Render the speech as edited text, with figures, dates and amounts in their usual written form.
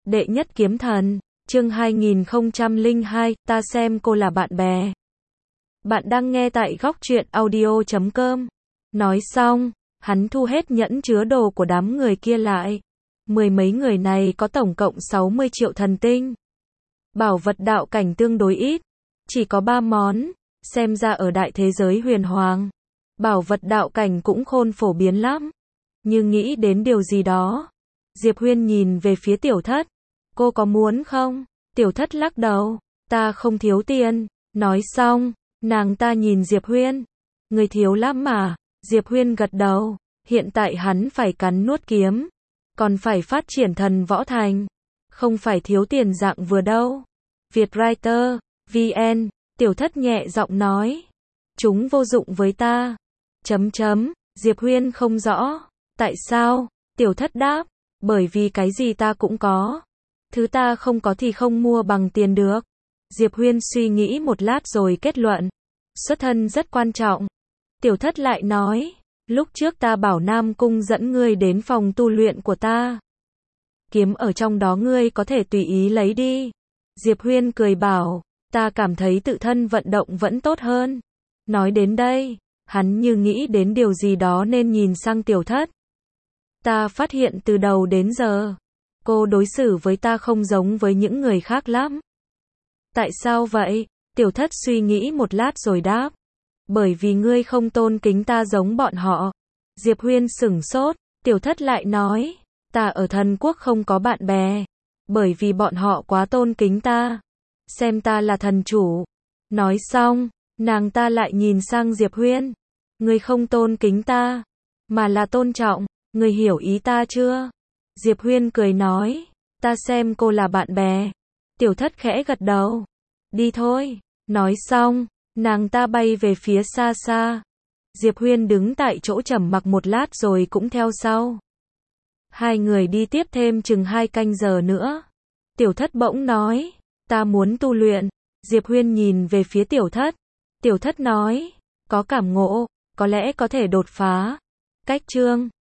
Đệ nhất kiếm thần, chương 2002, ta xem cô là bạn bè. Bạn đang nghe tại góc truyện audio.com. Nói xong, hắn thu hết nhẫn chứa đồ của đám người kia lại. Mười mấy người này có tổng cộng 60 triệu thần tinh. Bảo vật đạo cảnh tương đối ít, chỉ có 3 món, xem ra ở đại thế giới huyền hoàng. Bảo vật đạo cảnh cũng khôn phổ biến lắm. Nhưng nghĩ đến điều gì đó, Diệp Huyên nhìn về phía Tiểu Thất. Cô có muốn không? Tiểu Thất lắc đầu. Ta không thiếu tiền. Nói xong, nàng ta nhìn Diệp Huyên. Người thiếu lắm mà. Diệp Huyên gật đầu. Hiện tại hắn phải cắn nuốt kiếm. Còn phải phát triển thần võ thành. Không phải thiếu tiền dạng vừa đâu. Vietwriter, VN, Tiểu Thất nhẹ giọng nói. Chúng vô dụng với ta. Diệp Huyên không rõ. Tại sao? Tiểu Thất đáp. Bởi vì cái gì ta cũng có. Thứ ta không có thì không mua bằng tiền được. Diệp Huyên suy nghĩ một lát rồi kết luận. Xuất thân rất quan trọng. Tiểu Thất lại nói. Lúc trước ta bảo Nam Cung dẫn ngươi đến phòng tu luyện của ta. Kiếm ở trong đó ngươi có thể tùy ý lấy đi. Diệp Huyên cười bảo. Ta cảm thấy tự thân vận động vẫn tốt hơn. Nói đến đây, hắn như nghĩ đến điều gì đó nên nhìn sang Tiểu Thất. Ta phát hiện từ đầu đến giờ, cô đối xử với ta không giống với những người khác lắm. Tại sao vậy? Tiểu Thất suy nghĩ một lát rồi đáp. Bởi vì ngươi không tôn kính ta giống bọn họ. Diệp Huyên sửng sốt, Tiểu Thất lại nói, ta ở thần quốc không có bạn bè, bởi vì bọn họ quá tôn kính ta, xem ta là thần chủ. Nói xong, nàng ta lại nhìn sang Diệp Huyên. Ngươi không tôn kính ta, mà là tôn trọng, ngươi hiểu ý ta chưa? Diệp Huyên cười nói, ta xem cô là bạn bè. Tiểu Thất khẽ gật đầu. Đi thôi. Nói xong, nàng ta bay về phía xa xa. Diệp Huyên đứng tại chỗ trầm mặc một lát rồi cũng theo sau. Hai người đi tiếp thêm chừng 2 canh giờ nữa. Tiểu Thất bỗng nói, ta muốn tu luyện. Diệp Huyên nhìn về phía Tiểu Thất. Tiểu Thất nói, có cảm ngộ, có lẽ có thể đột phá. Cách chương